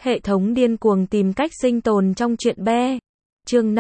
Hệ thống điên cuồng tìm cách sinh tồn trong chuyện be. Chương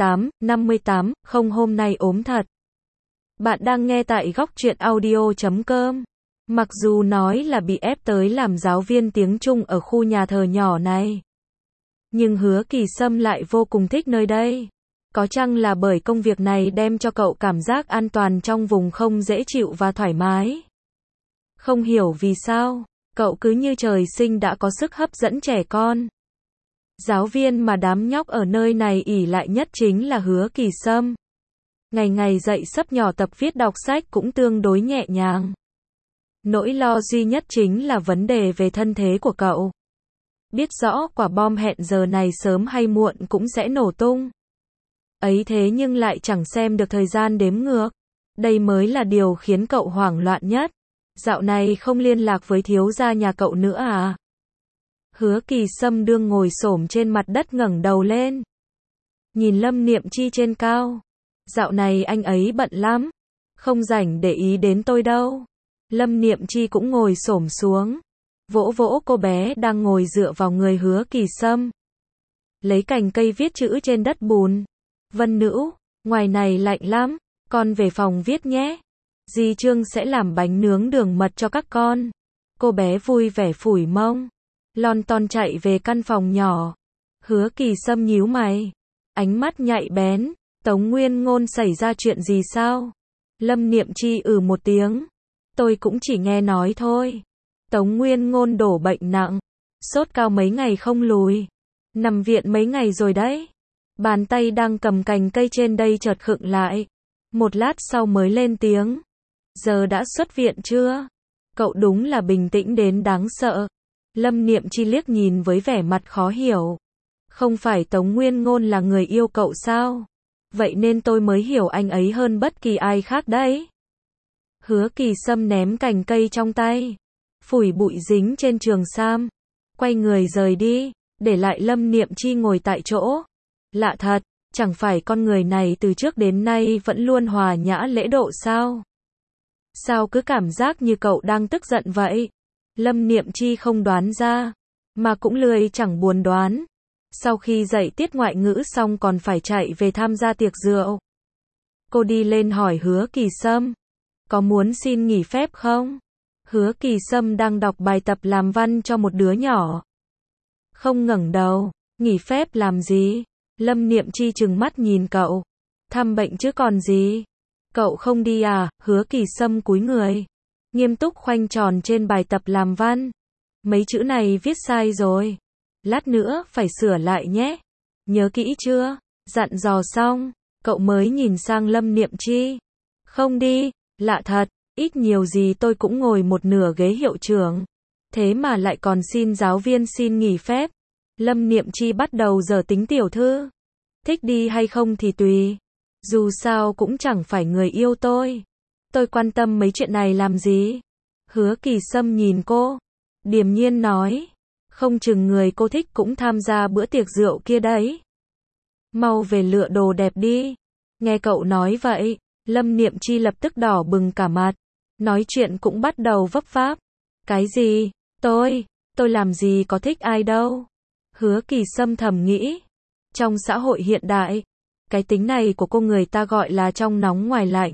58, không hôm nay ốm thật. Bạn đang nghe tại góc truyện audio.com. Mặc dù nói là bị ép tới làm giáo viên tiếng Trung ở khu nhà thờ nhỏ này, nhưng Hứa Kỳ Sâm lại vô cùng thích nơi đây. Có chăng là bởi công việc này đem cho cậu cảm giác an toàn trong vùng không dễ chịu và thoải mái. Không hiểu vì sao, cậu cứ như trời sinh đã có sức hấp dẫn trẻ con. Giáo viên mà đám nhóc ở nơi này ỷ lại nhất chính là Hứa Kỳ Sâm. Ngày ngày dạy sấp nhỏ tập viết đọc sách cũng tương đối nhẹ nhàng. Nỗi lo duy nhất chính là vấn đề về thân thế của cậu. Biết rõ quả bom hẹn giờ này sớm hay muộn cũng sẽ nổ tung. Ấy thế nhưng lại chẳng xem được thời gian đếm ngược. Đây mới là điều khiến cậu hoảng loạn nhất. Dạo này không liên lạc với thiếu gia nhà cậu nữa à? Hứa Kỳ Sâm đương ngồi xổm trên mặt đất ngẩng đầu lên. Nhìn Lâm Niệm Chi trên cao. Dạo này anh ấy bận lắm. Không rảnh để ý đến tôi đâu. Lâm Niệm Chi cũng ngồi xổm xuống. Vỗ vỗ cô bé đang ngồi dựa vào người Hứa Kỳ Sâm. Lấy cành cây viết chữ trên đất bùn. Vân Nữ, ngoài này lạnh lắm. Con về phòng viết nhé. Dì Trương sẽ làm bánh nướng đường mật cho các con. Cô bé vui vẻ phủi mông. Lon ton chạy về căn phòng nhỏ. Hứa Kỳ Sâm nhíu mày. Ánh mắt nhạy bén. Tống Nguyên Ngôn xảy ra chuyện gì sao? Lâm Niệm Chi một tiếng. Tôi cũng chỉ nghe nói thôi. Tống Nguyên Ngôn đổ bệnh nặng. Sốt cao mấy ngày không lùi. Nằm viện mấy ngày rồi đấy. Bàn tay đang cầm cành cây trên đây chợt khựng lại. Một lát sau mới lên tiếng. Giờ đã xuất viện chưa? Cậu đúng là bình tĩnh đến đáng sợ. Lâm Niệm Chi liếc nhìn với vẻ mặt khó hiểu. Không phải Tống Nguyên Ngôn là người yêu cậu sao? Vậy nên tôi mới hiểu anh ấy hơn bất kỳ ai khác đấy. Hứa Kỳ Sâm ném cành cây trong tay. Phủi bụi dính trên trường sam. Quay người rời đi. Để lại Lâm Niệm Chi ngồi tại chỗ. Lạ thật, chẳng phải con người này từ trước đến nay vẫn luôn hòa nhã lễ độ sao? Sao cứ cảm giác như cậu đang tức giận vậy? Lâm Niệm Chi không đoán ra, mà cũng lười chẳng buồn đoán. Sau khi dạy tiết ngoại ngữ xong còn phải chạy về tham gia tiệc rượu. Cô đi lên hỏi Hứa Kỳ Sâm, có muốn xin nghỉ phép không? Hứa Kỳ Sâm đang đọc bài tập làm văn cho một đứa nhỏ. Không ngẩng đầu, nghỉ phép làm gì? Lâm Niệm Chi trừng mắt nhìn cậu. Thăm bệnh chứ còn gì? Cậu không đi à? Hứa Kỳ Sâm cúi người. Nghiêm túc khoanh tròn trên bài tập làm văn. Mấy chữ này viết sai rồi. Lát nữa phải sửa lại nhé. Nhớ kỹ chưa? Dặn dò xong, cậu mới nhìn sang Lâm Niệm Chi. Không đi, lạ thật, ít nhiều gì tôi cũng ngồi một nửa ghế hiệu trưởng. Thế mà lại còn xin giáo viên xin nghỉ phép. Lâm Niệm Chi bắt đầu giờ tính tiểu thư. Thích đi hay không thì tùy. Dù sao cũng chẳng phải người yêu tôi. Tôi quan tâm mấy chuyện này làm gì? Hứa Kỳ Sâm nhìn cô. Điềm nhiên nói. Không chừng người cô thích cũng tham gia bữa tiệc rượu kia đấy. Mau về lựa đồ đẹp đi. Nghe cậu nói vậy, Lâm Niệm Chi lập tức đỏ bừng cả mặt. Nói chuyện cũng bắt đầu vấp váp. Cái gì? Tôi làm gì có thích ai đâu. Hứa Kỳ Sâm thầm nghĩ. Trong xã hội hiện đại, cái tính này của cô người ta gọi là trong nóng ngoài lạnh.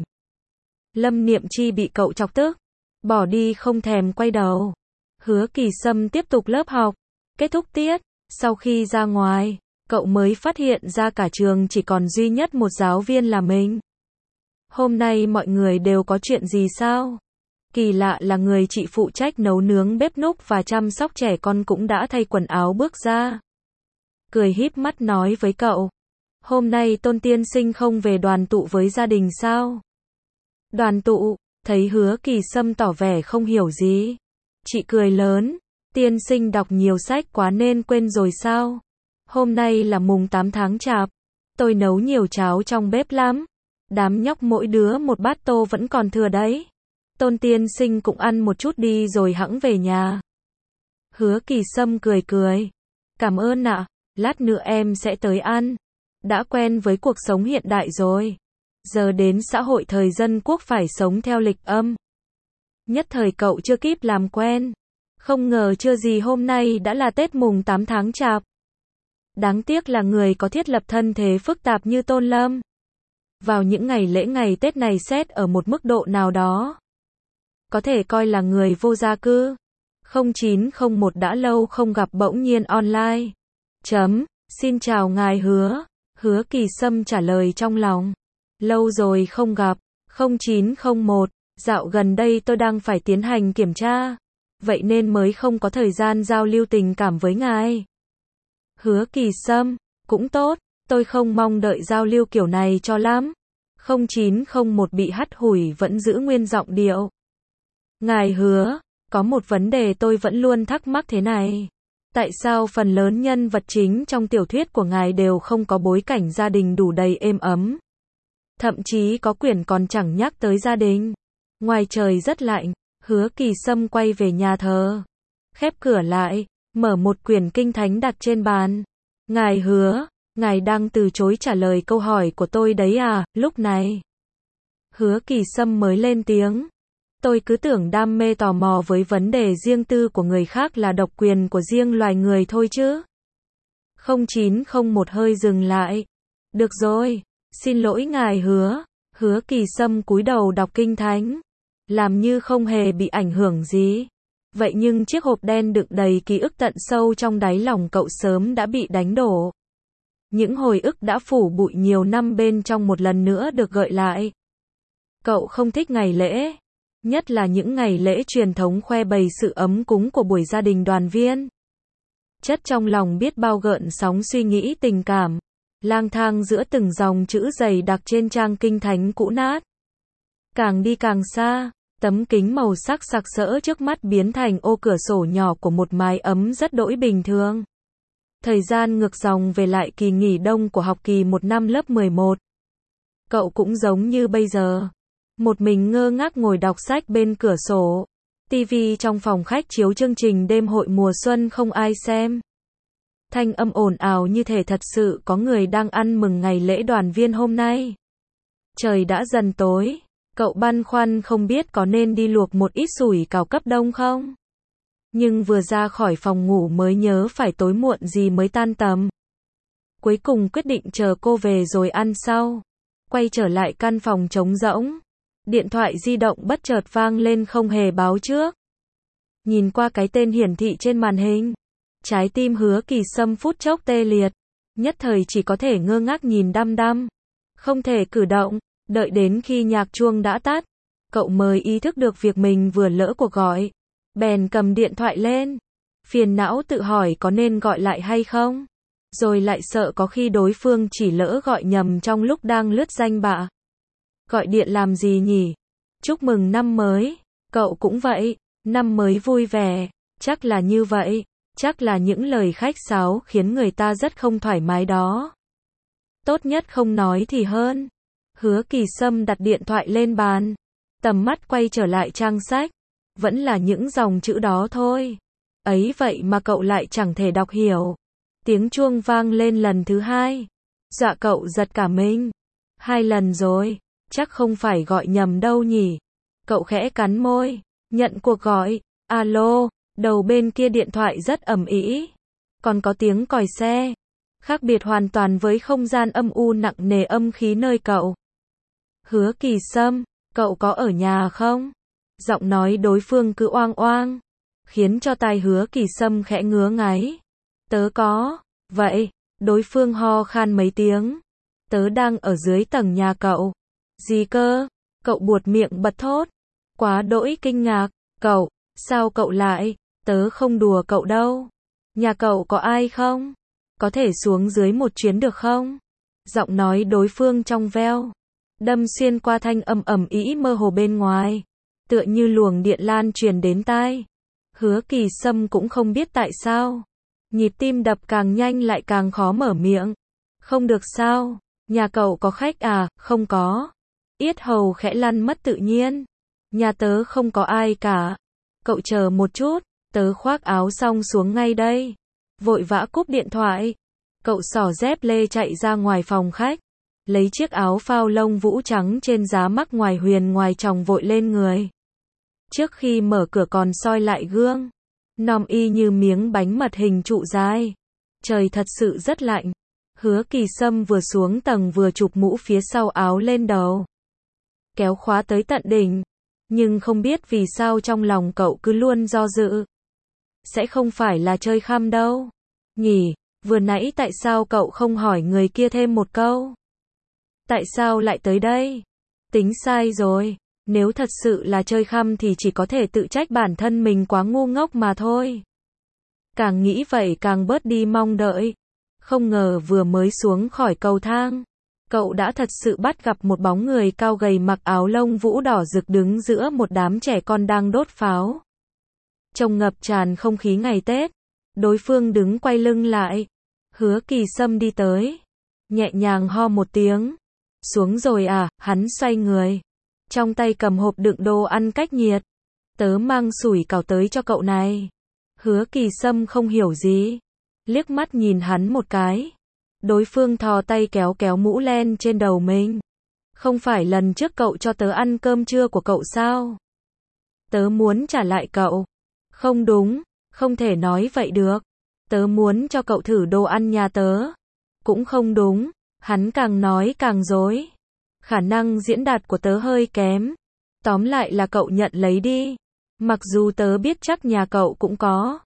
Lâm Niệm Chi bị cậu chọc tức. Bỏ đi không thèm quay đầu. Hứa Kỳ Sâm tiếp tục lớp học. Kết thúc tiết. Sau khi ra ngoài, cậu mới phát hiện ra cả trường chỉ còn duy nhất một giáo viên là mình. Hôm nay mọi người đều có chuyện gì sao? Kỳ lạ là người chị phụ trách nấu nướng bếp núc và chăm sóc trẻ con cũng đã thay quần áo bước ra. Cười híp mắt nói với cậu. Hôm nay Tôn tiên sinh không về đoàn tụ với gia đình sao? Đoàn tụ, thấy Hứa Kỳ Sâm tỏ vẻ không hiểu gì. Chị cười lớn, tiên sinh đọc nhiều sách quá nên quên rồi sao? Hôm nay là mùng 8 tháng Chạp. Tôi nấu nhiều cháo trong bếp lắm. Đám nhóc mỗi đứa một bát tô vẫn còn thừa đấy. Tôn tiên sinh cũng ăn một chút đi rồi hẵng về nhà. Hứa Kỳ Sâm cười cười. Cảm ơn ạ, lát nữa em sẽ tới ăn. Đã quen với cuộc sống hiện đại rồi. Giờ đến xã hội thời dân quốc phải sống theo lịch âm. Nhất thời cậu chưa kịp làm quen. Không ngờ chưa gì hôm nay đã là Tết mùng 8 tháng Chạp. Đáng tiếc là người có thiết lập thân thế phức tạp như Tôn Lâm. Vào những ngày lễ ngày Tết này xét ở một mức độ nào đó, có thể coi là người vô gia cư. 0901 đã lâu không gặp bỗng nhiên online. Xin chào ngài Hứa. Hứa Kỳ Sâm trả lời trong lòng. Lâu rồi không gặp. 0901, dạo gần đây tôi đang phải tiến hành kiểm tra, vậy nên mới không có thời gian giao lưu tình cảm với ngài. Hứa Kỳ Sâm, cũng tốt, tôi không mong đợi giao lưu kiểu này cho lắm. 0901 bị hắt hủi vẫn giữ nguyên giọng điệu. Ngài Hứa, có một vấn đề tôi vẫn luôn thắc mắc thế này. Tại sao phần lớn nhân vật chính trong tiểu thuyết của ngài đều không có bối cảnh gia đình đủ đầy êm ấm? Thậm chí có quyển còn chẳng nhắc tới gia đình. Ngoài trời rất lạnh, Hứa Kỳ Sâm quay về nhà thờ. Khép cửa lại, mở một quyển kinh thánh đặt trên bàn. Ngài Hứa, ngài đang từ chối trả lời câu hỏi của tôi đấy à, lúc này. Hứa Kỳ Sâm mới lên tiếng. Tôi cứ tưởng đam mê tò mò với vấn đề riêng tư của người khác là độc quyền của riêng loài người thôi chứ. 0901 hơi dừng lại. Được rồi, xin lỗi ngài Hứa. Hứa Kỳ Sâm cúi đầu đọc kinh thánh, làm như không hề bị ảnh hưởng gì. Vậy nhưng chiếc hộp đen đựng đầy ký ức tận sâu trong đáy lòng cậu sớm đã bị đánh đổ. Những hồi ức đã phủ bụi nhiều năm bên trong một lần nữa được gợi lại. Cậu không thích ngày lễ, nhất là những ngày lễ truyền thống khoe bày sự ấm cúng của buổi gia đình đoàn viên. Chất trong lòng biết bao gợn sóng suy nghĩ tình cảm, lang thang giữa từng dòng chữ dày đặc trên trang kinh thánh cũ nát. Càng đi càng xa, tấm kính màu sắc sặc sỡ trước mắt biến thành ô cửa sổ nhỏ của một mái ấm rất đỗi bình thường. Thời gian ngược dòng về lại kỳ nghỉ đông của học kỳ 1 năm lớp 11. Cậu cũng giống như bây giờ, một mình ngơ ngác ngồi đọc sách bên cửa sổ. TV trong phòng khách chiếu chương trình đêm hội mùa xuân không ai xem. Thanh âm ồn ào như thể thật sự có người đang ăn mừng ngày lễ đoàn viên hôm nay. Trời đã dần tối, cậu băn khoăn không biết có nên đi luộc một ít sủi cảo cấp đông không. Nhưng vừa ra khỏi phòng ngủ mới nhớ phải tối muộn gì mới tan tầm. Cuối cùng quyết định chờ cô về rồi ăn sau. Quay trở lại căn phòng trống rỗng. Điện thoại di động bất chợt vang lên không hề báo trước. Nhìn qua cái tên hiển thị trên màn hình, trái tim Hứa Kỳ Sâm phút chốc tê liệt. Nhất thời chỉ có thể ngơ ngác nhìn đăm đăm, không thể cử động. Đợi đến khi nhạc chuông đã tắt, cậu mới ý thức được việc mình vừa lỡ cuộc gọi. Bèn cầm điện thoại lên, phiền não tự hỏi có nên gọi lại hay không. Rồi lại sợ có khi đối phương chỉ lỡ gọi nhầm trong lúc đang lướt danh bạ. Gọi điện làm gì nhỉ? Chúc mừng năm mới. Cậu cũng vậy, năm mới vui vẻ. Chắc là như vậy. Chắc là những lời khách sáo khiến người ta rất không thoải mái đó. Tốt nhất không nói thì hơn. Hứa Kỳ Sâm đặt điện thoại lên bàn, tầm mắt quay trở lại trang sách. Vẫn là những dòng chữ đó thôi. Ấy vậy mà cậu lại chẳng thể đọc hiểu. Tiếng chuông vang lên lần thứ hai. Dọa cậu giật cả mình. 2 lần rồi, chắc không phải gọi nhầm đâu nhỉ. Cậu khẽ cắn môi, nhận cuộc gọi. Alo, đầu bên kia điện thoại rất ầm ĩ. Còn có tiếng còi xe. Khác biệt hoàn toàn với không gian âm u nặng nề âm khí nơi cậu. Hứa Kỳ Sâm, cậu có ở nhà không? Giọng nói đối phương cứ oang oang, khiến cho tai Hứa Kỳ Sâm khẽ ngứa ngáy. Tớ có. Vậy, đối phương ho khan mấy tiếng. Tớ đang ở dưới tầng nhà cậu. Gì cơ? Cậu buột miệng bật thốt. Quá đỗi kinh ngạc. Cậu, sao cậu lại? Tớ không đùa cậu đâu. Nhà cậu có ai không? Có thể xuống dưới một chuyến được không? Giọng nói đối phương trong veo, đâm xuyên qua thanh âm ầm ĩ mơ hồ bên ngoài, tựa như luồng điện lan truyền đến tai. Hứa Kỳ Sâm cũng không biết tại sao, nhịp tim đập càng nhanh lại càng khó mở miệng. Không được sao? Nhà cậu có khách à? Không có. Yết hầu khẽ lăn mất tự nhiên. Nhà tớ không có ai cả. Cậu chờ một chút, tớ khoác áo xong xuống ngay đây. Vội vã cúp điện thoại. Cậu xỏ dép lê chạy ra ngoài phòng khách, lấy chiếc áo phao lông vũ trắng trên giá mắc ngoài huyền ngoài tròng vội lên người. Trước khi mở cửa còn soi lại gương, nom y như miếng bánh mật hình trụ dài. Trời thật sự rất lạnh. Hứa Kỳ Sâm vừa xuống tầng vừa chụp mũ phía sau áo lên đầu. Kéo khóa tới tận đỉnh. Nhưng không biết vì sao trong lòng cậu cứ luôn do dự. Sẽ không phải là chơi khăm đâu. Nhỉ, vừa nãy tại sao cậu không hỏi người kia thêm một câu? Tại sao lại tới đây? Tính sai rồi. Nếu thật sự là chơi khăm thì chỉ có thể tự trách bản thân mình quá ngu ngốc mà thôi. Càng nghĩ vậy càng bớt đi mong đợi. Không ngờ vừa mới xuống khỏi cầu thang, cậu đã thật sự bắt gặp một bóng người cao gầy mặc áo lông vũ đỏ rực đứng giữa một đám trẻ con đang đốt pháo. Trông ngập tràn không khí ngày Tết. Đối phương đứng quay lưng lại. Hứa Kỳ Sâm đi tới. Nhẹ nhàng ho một tiếng. Xuống rồi à, hắn xoay người. Trong tay cầm hộp đựng đồ ăn cách nhiệt. Tớ mang sủi cảo tới cho cậu này. Hứa Kỳ Sâm không hiểu gì. Liếc mắt nhìn hắn một cái. Đối phương thò tay kéo kéo mũ len trên đầu mình. Không phải lần trước cậu cho tớ ăn cơm trưa của cậu sao? Tớ muốn trả lại cậu. Không đúng, không thể nói vậy được. Tớ muốn cho cậu thử đồ ăn nhà tớ. Cũng không đúng, hắn càng nói càng dối. Khả năng diễn đạt của tớ hơi kém. Tóm lại là cậu nhận lấy đi. Mặc dù tớ biết chắc nhà cậu cũng có.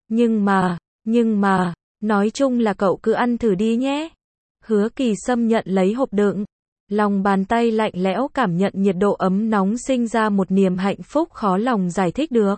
Nhưng mà, nói chung là cậu cứ ăn thử đi nhé. Hứa Kỳ Sâm nhận lấy hộp đựng. Lòng bàn tay lạnh lẽo cảm nhận nhiệt độ ấm nóng sinh ra một niềm hạnh phúc khó lòng giải thích được.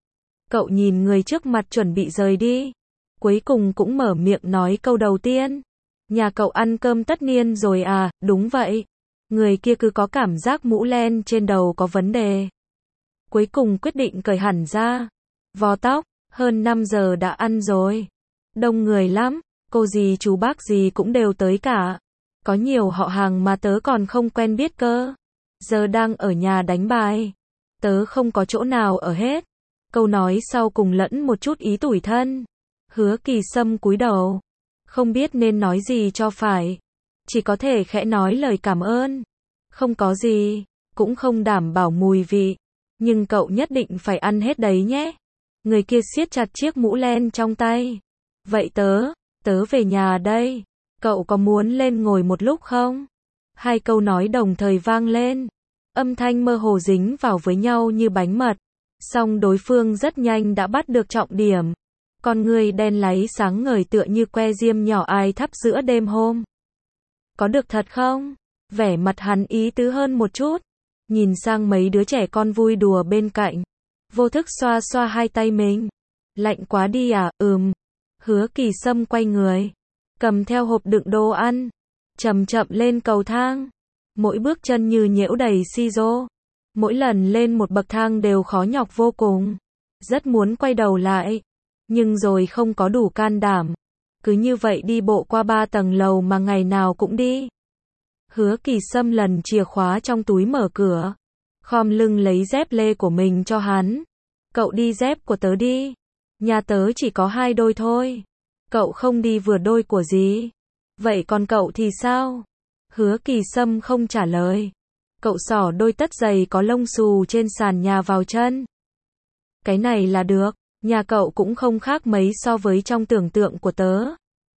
Cậu nhìn người trước mặt chuẩn bị rời đi. Cuối cùng cũng mở miệng nói câu đầu tiên. Nhà cậu ăn cơm tất niên rồi à, đúng vậy. Người kia cứ có cảm giác mũ len trên đầu có vấn đề. Cuối cùng quyết định cởi hẳn ra. Vò tóc, hơn 5 giờ đã ăn rồi. Đông người lắm, cô dì chú bác gì cũng đều tới cả. Có nhiều họ hàng mà tớ còn không quen biết cơ. Giờ đang ở nhà đánh bài. Tớ không có chỗ nào ở hết. Câu nói sau cùng lẫn một chút ý tủi thân. Hứa Kỳ Sâm cúi đầu. Không biết nên nói gì cho phải. Chỉ có thể khẽ nói lời cảm ơn. Không có gì, cũng không đảm bảo mùi vị. Nhưng cậu nhất định phải ăn hết đấy nhé. Người kia siết chặt chiếc mũ len trong tay. Vậy tớ về nhà đây. Cậu có muốn lên ngồi một lúc không? Hai câu nói đồng thời vang lên. Âm thanh mơ hồ dính vào với nhau như bánh mật. Song đối phương rất nhanh đã bắt được trọng điểm. Con người đen láy sáng ngời tựa như que diêm nhỏ ai thắp giữa đêm hôm. Có được thật không? Vẻ mặt hắn ý tứ hơn một chút. Nhìn sang mấy đứa trẻ con vui đùa bên cạnh. Vô thức xoa xoa hai tay mình. Lạnh quá đi à, Hứa Kỳ Sâm quay người. Cầm theo hộp đựng đồ ăn. Chậm chậm lên cầu thang. Mỗi bước chân như nhễu đầy xi rô. Mỗi lần lên một bậc thang đều khó nhọc vô cùng. Rất muốn quay đầu lại. Nhưng rồi không có đủ can đảm. Cứ như vậy đi bộ qua 3 tầng lầu mà ngày nào cũng đi. Hứa Kỳ Sâm lần chìa khóa trong túi mở cửa. Khom lưng lấy dép lê của mình cho hắn. Cậu đi dép của tớ đi. Nhà tớ chỉ có 2 đôi thôi. Cậu không đi vừa đôi của gì. Vậy còn cậu thì sao? Hứa Kỳ Sâm không trả lời. Cậu xỏ đôi tất giày có lông xù trên sàn nhà vào chân. Cái này là được. Nhà cậu cũng không khác mấy so với trong tưởng tượng của tớ.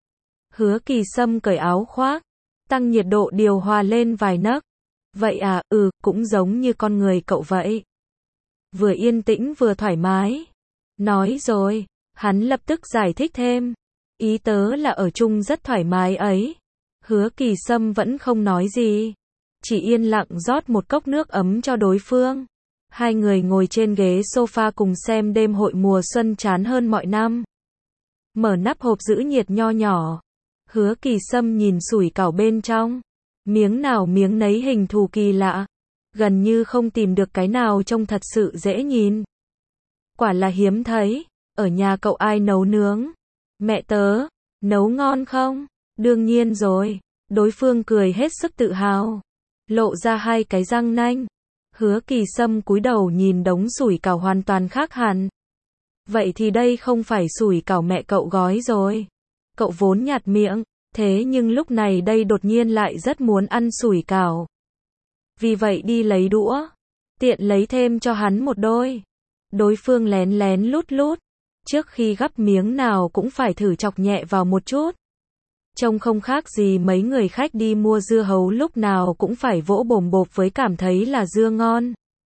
Hứa Kỳ Sâm cởi áo khoác. Tăng nhiệt độ điều hòa lên vài nấc. Vậy à, cũng giống như con người cậu vậy. Vừa yên tĩnh vừa thoải mái. Nói rồi, hắn lập tức giải thích thêm. Ý tớ là ở chung rất thoải mái ấy. Hứa Kỳ Sâm vẫn không nói gì. Chỉ yên lặng rót một cốc nước ấm cho đối phương. Hai người ngồi trên ghế sofa cùng xem đêm hội mùa xuân chán hơn mọi năm. Mở nắp hộp giữ nhiệt nho nhỏ. Hứa Kỳ Sâm nhìn sủi cảo bên trong. Miếng nào miếng nấy hình thù kỳ lạ. Gần như không tìm được cái nào trông thật sự dễ nhìn. Quả là hiếm thấy. Ở nhà cậu ai nấu nướng? Mẹ tớ. Nấu ngon không? Đương nhiên rồi. Đối phương cười hết sức tự hào. Lộ ra 2 cái răng nanh. Hứa Kỳ Sâm cúi đầu nhìn đống sủi cảo hoàn toàn khác hẳn. Vậy thì đây không phải sủi cảo mẹ cậu gói rồi. Cậu vốn nhạt miệng, thế nhưng lúc này đây đột nhiên lại rất muốn ăn sủi cảo. Vì vậy đi lấy đũa, tiện lấy thêm cho hắn một đôi. Đối phương lén lén lút lút, Trước khi gắp miếng nào cũng phải thử chọc nhẹ vào một chút. Trông không khác gì mấy người khách đi mua dưa hấu lúc nào cũng phải vỗ bồm bộp với cảm thấy là dưa ngon.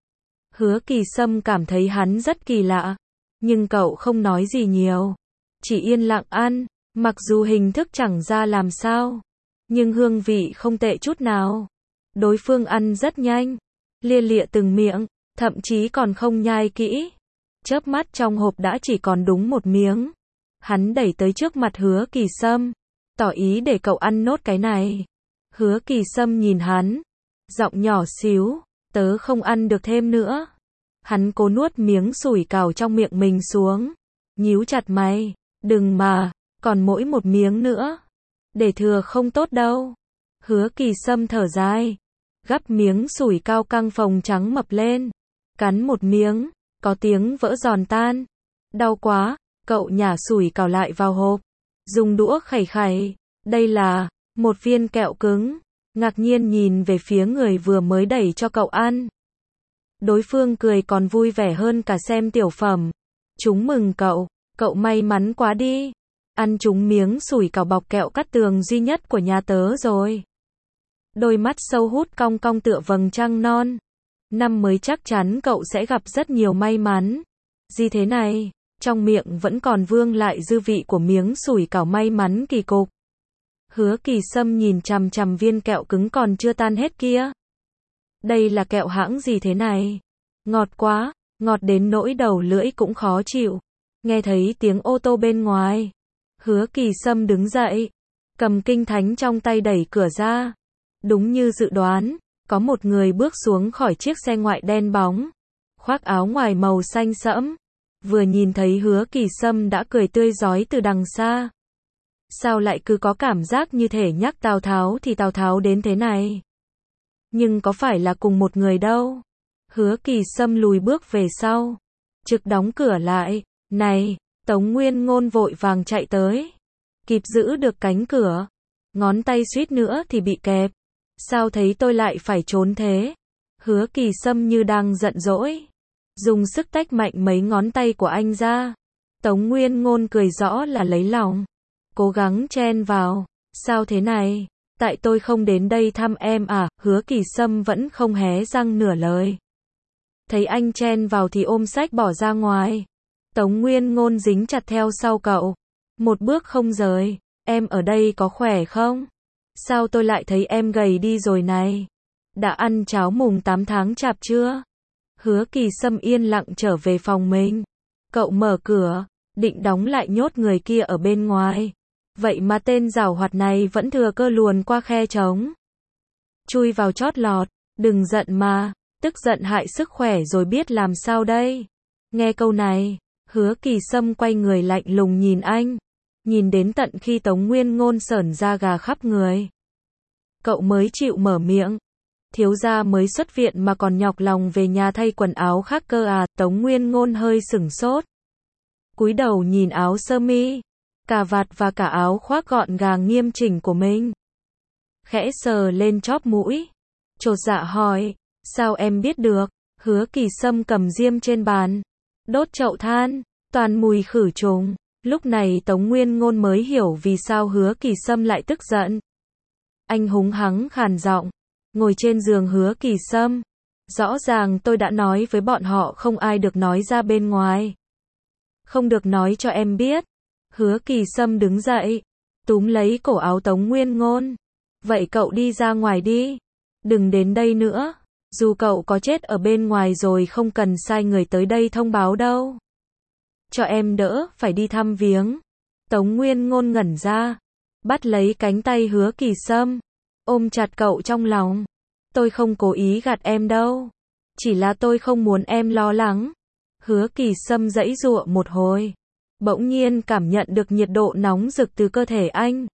Hứa Kỳ Sâm cảm thấy hắn rất kỳ lạ, nhưng cậu không nói gì nhiều, chỉ yên lặng ăn, mặc dù hình thức chẳng ra làm sao, nhưng hương vị không tệ chút nào. Đối phương ăn rất nhanh, lia lịa từng miệng, thậm chí còn không nhai kỹ. Chớp mắt trong hộp đã chỉ còn đúng một miếng. Hắn đẩy tới trước mặt Hứa Kỳ Sâm, tỏ ý để cậu ăn nốt cái này. Hứa Kỳ Sâm nhìn hắn, giọng nhỏ xíu, tớ không ăn được thêm nữa. Hắn cố nuốt miếng sủi cảo trong miệng mình xuống, nhíu chặt mày, đừng mà, còn mỗi một miếng nữa. Để thừa không tốt đâu. Hứa Kỳ Sâm thở dài, gắp miếng sủi cảo căng phồng trắng mập lên, cắn một miếng, có tiếng vỡ giòn tan. Đau quá, cậu nhả sủi cảo lại vào hộp, dùng đũa khẩy khẩy. Đây là một viên kẹo cứng. Ngạc nhiên nhìn về phía người vừa mới đẩy cho cậu ăn. Đối phương cười còn vui vẻ hơn cả xem tiểu phẩm. Chúng mừng cậu, cậu may mắn quá đi. Ăn trúng miếng sủi cảo bọc kẹo cắt tường duy nhất của nhà tớ rồi. Đôi mắt sâu hút cong cong tựa vầng trăng non. Năm mới chắc chắn cậu sẽ gặp rất nhiều may mắn. Gì thế này, trong miệng vẫn còn vương lại dư vị của miếng sủi cảo may mắn kỳ cục. Hứa Kỳ Sâm nhìn chằm chằm viên kẹo cứng còn chưa tan hết kia. Đây là kẹo hãng gì thế này? Ngọt quá, ngọt đến nỗi đầu lưỡi cũng khó chịu. Nghe thấy tiếng ô tô bên ngoài. Hứa Kỳ Sâm đứng dậy, cầm kinh thánh trong tay đẩy cửa ra. Đúng như dự đoán, có một người bước xuống khỏi chiếc xe ngoại đen bóng, khoác áo ngoài màu xanh sẫm. Vừa nhìn thấy Hứa Kỳ Sâm đã cười tươi rói từ đằng xa. Sao lại cứ có cảm giác như thể nhắc Tào Tháo thì Tào Tháo đến thế này? Nhưng có phải là cùng một người đâu? Hứa Kỳ Sâm lùi bước về sau, trực đóng cửa lại. Này, Tống Nguyên Ngôn vội vàng chạy tới, kịp giữ được cánh cửa, ngón tay suýt nữa thì bị kẹp. Sao thấy tôi lại phải trốn thế? Hứa Kỳ Sâm như đang giận dỗi, dùng sức tách mạnh mấy ngón tay của anh ra. Tống Nguyên Ngôn cười rõ là lấy lòng, cố gắng chen vào. Sao thế này? Tại tôi không đến đây thăm em à? Hứa Kỳ Sâm vẫn không hé răng nửa lời. Thấy anh chen vào thì ôm xách bỏ ra ngoài. Tống Nguyên Ngôn dính chặt theo sau cậu, một bước không rời. Em ở đây có khỏe không? Sao tôi lại thấy em gầy đi rồi này? Đã ăn cháo mùng 8 tháng chạp chưa? Hứa Kỳ Sâm yên lặng trở về phòng mình. Cậu mở cửa, định đóng lại nhốt người kia ở bên ngoài. Vậy mà tên giảo hoạt này vẫn thừa cơ luồn qua khe trống, chui vào chót lọt. Đừng giận mà, tức giận hại sức khỏe rồi biết làm sao đây? Nghe câu này, Hứa Kỳ Sâm quay người lạnh lùng nhìn anh, nhìn đến tận khi Tống Nguyên Ngôn sởn da gà khắp người. Cậu mới chịu mở miệng. Thiếu gia mới xuất viện mà còn nhọc lòng về nhà thay quần áo khác cơ à? Tống Nguyên Ngôn hơi sửng sốt, cúi đầu nhìn áo sơ mi, cà vạt và cả áo khoác gọn gàng nghiêm chỉnh của mình. Khẽ sờ lên chóp mũi, chột dạ hỏi, sao em biết được? Hứa Kỳ Sâm cầm diêm trên bàn, đốt chậu than, toàn mùi khử trùng. Lúc này Tống Nguyên Ngôn mới hiểu vì sao Hứa Kỳ Sâm lại tức giận. Anh húng hắng khàn giọng, ngồi trên giường Hứa Kỳ Sâm. Rõ ràng tôi đã nói với bọn họ không ai được nói ra bên ngoài. Không được nói cho em biết. Hứa Kỳ Sâm đứng dậy, túm lấy cổ áo Tống Nguyên Ngôn. Vậy cậu đi ra ngoài đi. Đừng đến đây nữa. Dù cậu có chết ở bên ngoài rồi không cần sai người tới đây thông báo đâu. Cho em đỡ phải đi thăm viếng. Tống Nguyên Ngôn ngẩn ra, bắt lấy cánh tay Hứa Kỳ Sâm, ôm chặt cậu trong lòng. Tôi không cố ý gạt em đâu. Chỉ là tôi không muốn em lo lắng. Hứa Kỳ Sâm giãy giụa một hồi, bỗng nhiên cảm nhận được nhiệt độ nóng rực từ cơ thể anh.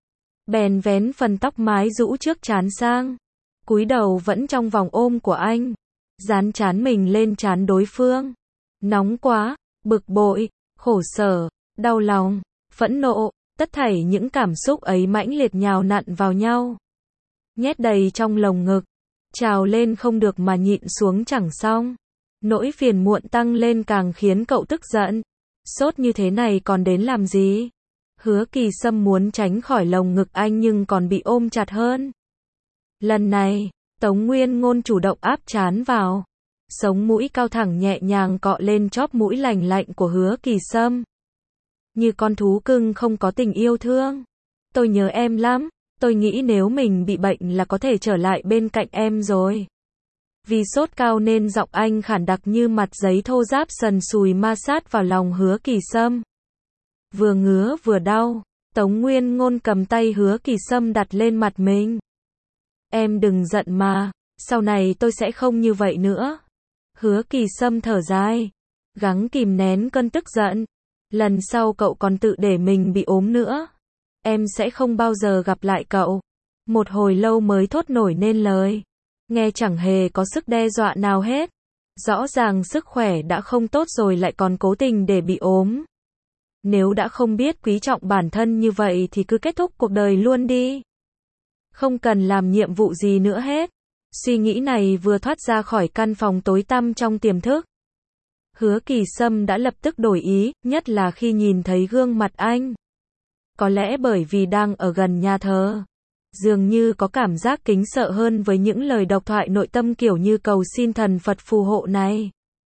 Bèn vén phần tóc mái rũ trước trán sang, cúi đầu vẫn trong vòng ôm của anh, dán trán mình lên trán đối phương. Nóng quá, bực bội, khổ sở, đau lòng, phẫn nộ, tất thảy những cảm xúc ấy mãnh liệt nhào nặn vào nhau, nhét đầy trong lồng ngực, trào lên không được mà nhịn xuống chẳng xong. Nỗi phiền muộn tăng lên càng khiến cậu tức giận. Sốt như thế này còn đến làm gì? Hứa Kỳ Sâm muốn tránh khỏi lồng ngực anh nhưng còn bị ôm chặt hơn. Lần này, Tống Nguyên Ngôn chủ động áp trán vào. Sống mũi cao thẳng nhẹ nhàng cọ lên chóp mũi lành lạnh của Hứa Kỳ Sâm. Như con thú cưng không có tình yêu thương. Tôi nhớ em lắm, tôi nghĩ nếu mình bị bệnh là có thể trở lại bên cạnh em rồi. Vì sốt cao nên giọng anh khản đặc như mặt giấy thô ráp sần sùi ma sát vào lòng Hứa Kỳ Sâm. Vừa ngứa vừa đau, Tống Nguyên Ngôn cầm tay Hứa Kỳ Sâm đặt lên mặt mình. Em đừng giận mà, sau này tôi sẽ không như vậy nữa. Hứa Kỳ Sâm thở dài, gắng kìm nén cơn tức giận. Lần sau cậu còn tự để mình bị ốm nữa, em sẽ không bao giờ gặp lại cậu. Một hồi lâu mới thốt nổi nên lời. Nghe chẳng hề có sức đe dọa nào hết. Rõ ràng sức khỏe đã không tốt rồi lại còn cố tình để bị ốm. Nếu đã không biết quý trọng bản thân như vậy thì cứ kết thúc cuộc đời luôn đi. Không cần làm nhiệm vụ gì nữa hết. Suy nghĩ này vừa thoát ra khỏi căn phòng tối tăm trong tiềm thức. Hứa Kỳ Sâm đã lập tức đổi ý, nhất là khi nhìn thấy gương mặt anh. Có lẽ bởi vì đang ở gần nhà thờ. Dường như có cảm giác kính sợ hơn với những lời độc thoại nội tâm kiểu như cầu xin thần Phật phù hộ này.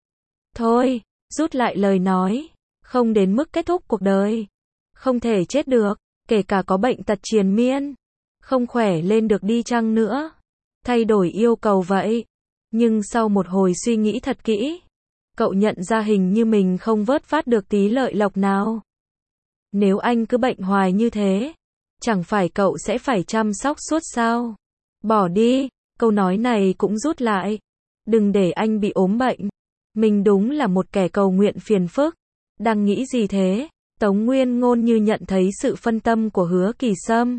Thôi, rút lại lời nói. Không đến mức kết thúc cuộc đời. Không thể chết được, kể cả có bệnh tật triền miên. Không khỏe lên được đi chăng nữa. Thay đổi yêu cầu vậy. Nhưng sau một hồi suy nghĩ thật kỹ, cậu nhận ra hình như mình không vớt vát được tí lợi lộc nào. Nếu anh cứ bệnh hoài như thế, chẳng phải cậu sẽ phải chăm sóc suốt sao? Bỏ đi, câu nói này cũng rút lại. Đừng để anh bị ốm bệnh. Mình đúng là một kẻ cầu nguyện phiền phức. Đang nghĩ gì thế? Tống Nguyên Ngôn như nhận thấy sự phân tâm của Hứa Kỳ Sâm.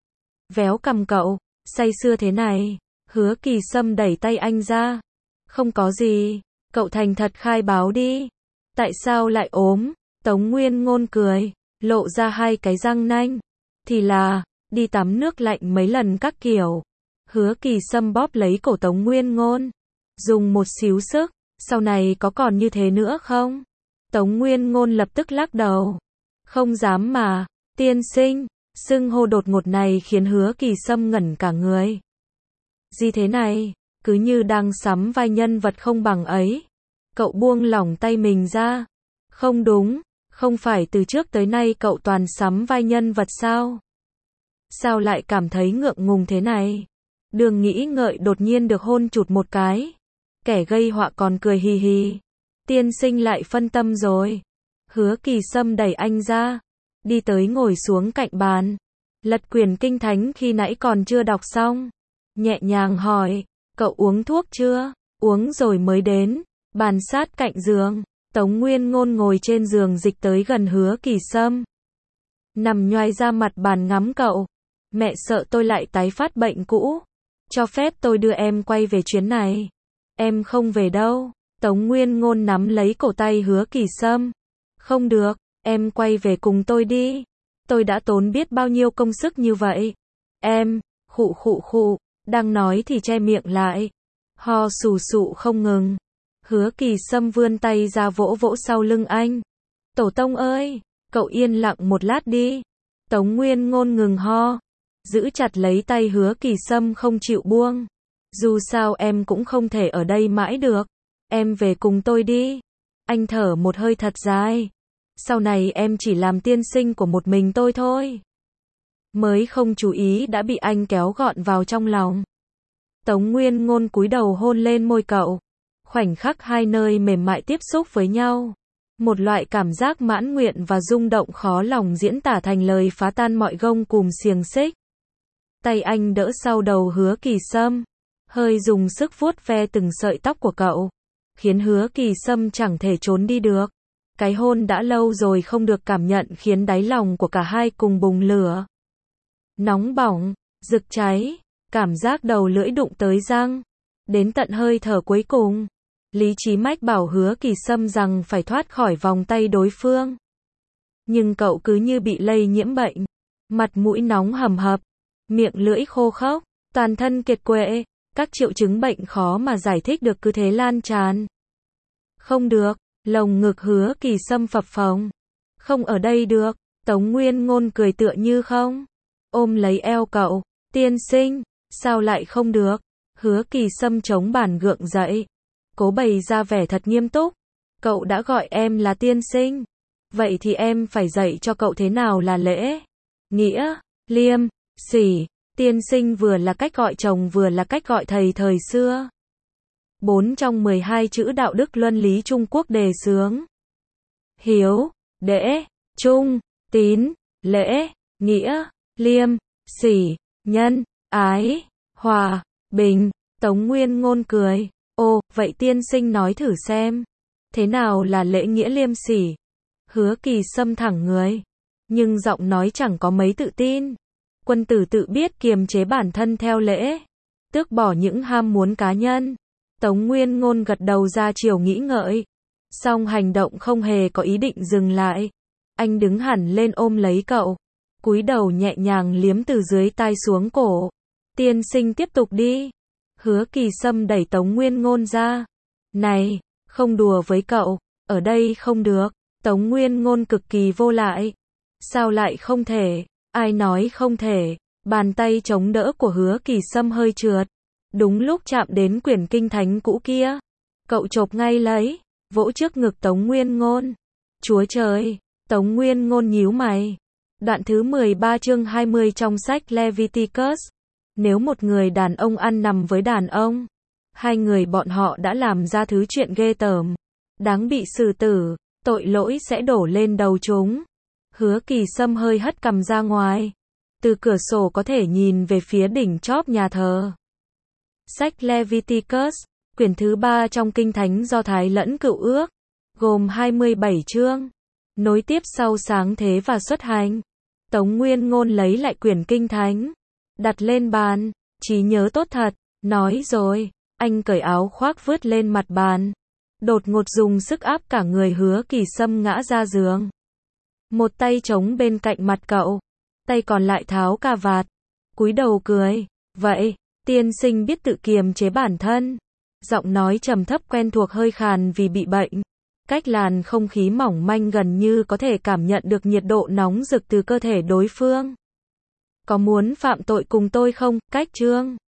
Véo cằm cậu, say sưa thế này. Hứa Kỳ Sâm đẩy tay anh ra. Không có gì, cậu thành thật khai báo đi. Tại sao lại ốm? Tống Nguyên Ngôn cười, lộ ra hai cái răng nanh. Thì là, đi tắm nước lạnh mấy lần các kiểu. Hứa Kỳ Sâm bóp lấy cổ Tống Nguyên Ngôn. Dùng một xíu sức, sau này có còn như thế nữa không? Tống Nguyên Ngôn lập tức lắc đầu. Không dám mà, tiên sinh. Xưng hô đột ngột này khiến Hứa Kỳ Sâm ngẩn cả người. Gì thế này? Cứ như đang sắm vai nhân vật không bằng ấy. Cậu buông lỏng tay mình ra. Không đúng, không phải từ trước tới nay cậu toàn sắm vai nhân vật sao? Sao lại cảm thấy ngượng ngùng thế này? Đường nghĩ ngợi đột nhiên được hôn chụt một cái. Kẻ gây họa còn cười hì hì. Tiên sinh lại phân tâm rồi. Hứa Kỳ Sâm đẩy anh ra. Đi tới ngồi xuống cạnh bàn. Lật quyển kinh thánh khi nãy còn chưa đọc xong. Nhẹ nhàng hỏi. Cậu uống thuốc chưa? Uống rồi mới đến. Bàn sát cạnh giường. Tống Nguyên Ngôn ngồi trên giường dịch tới gần Hứa Kỳ Sâm. Nằm nhoài ra mặt bàn ngắm cậu. Mẹ sợ tôi lại tái phát bệnh cũ. Cho phép tôi đưa em quay về chuyến này. Em không về đâu. Tống Nguyên Ngôn nắm lấy cổ tay Hứa Kỳ Sâm. Không được, em quay về cùng tôi đi. Tôi đã tốn biết bao nhiêu công sức như vậy. Em, khụ khụ khụ, đang nói thì che miệng lại. Ho sù sụ không ngừng. Hứa Kỳ Sâm vươn tay ra vỗ vỗ sau lưng anh. Tổ tông ơi, cậu yên lặng một lát đi. Tống Nguyên Ngôn ngừng ho. Giữ chặt lấy tay Hứa Kỳ Sâm không chịu buông. Dù sao em cũng không thể ở đây mãi được. Em về cùng tôi đi. Anh thở một hơi thật dài. Sau này em chỉ làm tiên sinh của một mình tôi thôi. Mới không chú ý đã bị anh kéo gọn vào trong lòng. Tống Nguyên Ngôn cúi đầu hôn lên môi cậu. Khoảnh khắc hai nơi mềm mại tiếp xúc với nhau. Một loại cảm giác mãn nguyện và rung động khó lòng diễn tả thành lời phá tan mọi gông cùm xiềng xích. Tay anh đỡ sau đầu Hứa Kỳ Sâm. Hơi dùng sức vuốt ve từng sợi tóc của cậu. Khiến Hứa Kỳ Sâm chẳng thể trốn đi được. Cái hôn đã lâu rồi không được cảm nhận khiến đáy lòng của cả hai cùng bùng lửa. Nóng bỏng, rực cháy, cảm giác đầu lưỡi đụng tới răng. Đến tận hơi thở cuối cùng. Lý trí mách bảo Hứa Kỳ Sâm rằng phải thoát khỏi vòng tay đối phương. Nhưng cậu cứ như bị lây nhiễm bệnh. Mặt mũi nóng hầm hập. Miệng lưỡi khô khốc. Toàn thân kiệt quệ. Các triệu chứng bệnh khó mà giải thích được cứ thế lan tràn. Không được, Lồng ngực Hứa Kỳ Sâm phập phồng. Không ở đây được. Tống Nguyên Ngôn cười tựa như không. Ôm lấy eo cậu. Tiên sinh, sao lại không được? Hứa Kỳ Sâm chống bàn gượng dậy. Cố bày ra vẻ thật nghiêm túc. Cậu đã gọi em là tiên sinh. Vậy thì em phải dạy cho cậu thế nào là lễ, nghĩa, liêm, sỉ. Tiên sinh vừa là cách gọi chồng vừa là cách gọi thầy thời xưa. 4 trong 12 chữ đạo đức luân lý Trung Quốc đề xướng. Hiếu, đễ, trung, tín, lễ, nghĩa, liêm, sỉ, nhân, ái, hòa, bình. Tống Nguyên Ngôn cười. Ồ, vậy tiên sinh nói thử xem. Thế nào là lễ nghĩa liêm sỉ? Hứa Kỳ Sâm thẳng người. Nhưng giọng nói chẳng có mấy tự tin. Quân tử tự biết kiềm chế bản thân theo lễ. Tước bỏ những ham muốn cá nhân. Tống Nguyên Ngôn gật đầu ra chiều nghĩ ngợi. Song hành động không hề có ý định dừng lại. Anh đứng hẳn lên ôm lấy cậu. Cúi đầu nhẹ nhàng liếm từ dưới tai xuống cổ. Tiên sinh tiếp tục đi. Hứa Kỳ Sâm đẩy Tống Nguyên Ngôn ra. Này, không đùa với cậu. Ở đây không được. Tống Nguyên Ngôn cực kỳ vô lại. Sao lại không thể? Ai nói không thể? Bàn tay chống đỡ của Hứa Kỳ Sâm hơi trượt. Đúng lúc chạm đến quyển kinh thánh cũ kia. Cậu chộp ngay lấy. Vỗ trước ngực Tống Nguyên Ngôn. Chúa trời! Tống Nguyên Ngôn nhíu mày. Đoạn thứ 13 chương 20 trong sách Leviticus. Nếu một người đàn ông ăn nằm với đàn ông, hai người bọn họ đã làm ra thứ chuyện ghê tởm, đáng bị xử tử, tội lỗi sẽ đổ lên đầu chúng. Hứa Kỳ Sâm hơi hất cằm ra ngoài. Từ cửa sổ có thể nhìn về phía đỉnh chóp nhà thờ. Sách Leviticus, quyển thứ 3 trong Kinh Thánh Do Thái lẫn Cựu Ước, gồm 27 chương, nối tiếp sau Sáng Thế và Xuất Hành. Tống Nguyên Ngôn lấy lại quyển Kinh Thánh, đặt lên bàn, trí nhớ tốt thật, nói rồi, anh cởi áo khoác vứt lên mặt bàn. Đột ngột dùng sức áp cả người Hứa Kỳ Sâm ngã ra giường. Một tay chống bên cạnh mặt cậu, tay còn lại tháo cà vạt, cúi đầu cười. Vậy, tiên sinh biết tự kiềm chế bản thân. Giọng nói trầm thấp quen thuộc hơi khàn vì bị bệnh. Cách làn không khí mỏng manh gần như có thể cảm nhận được nhiệt độ nóng rực từ cơ thể đối phương. Có muốn phạm tội cùng tôi không? Cách chương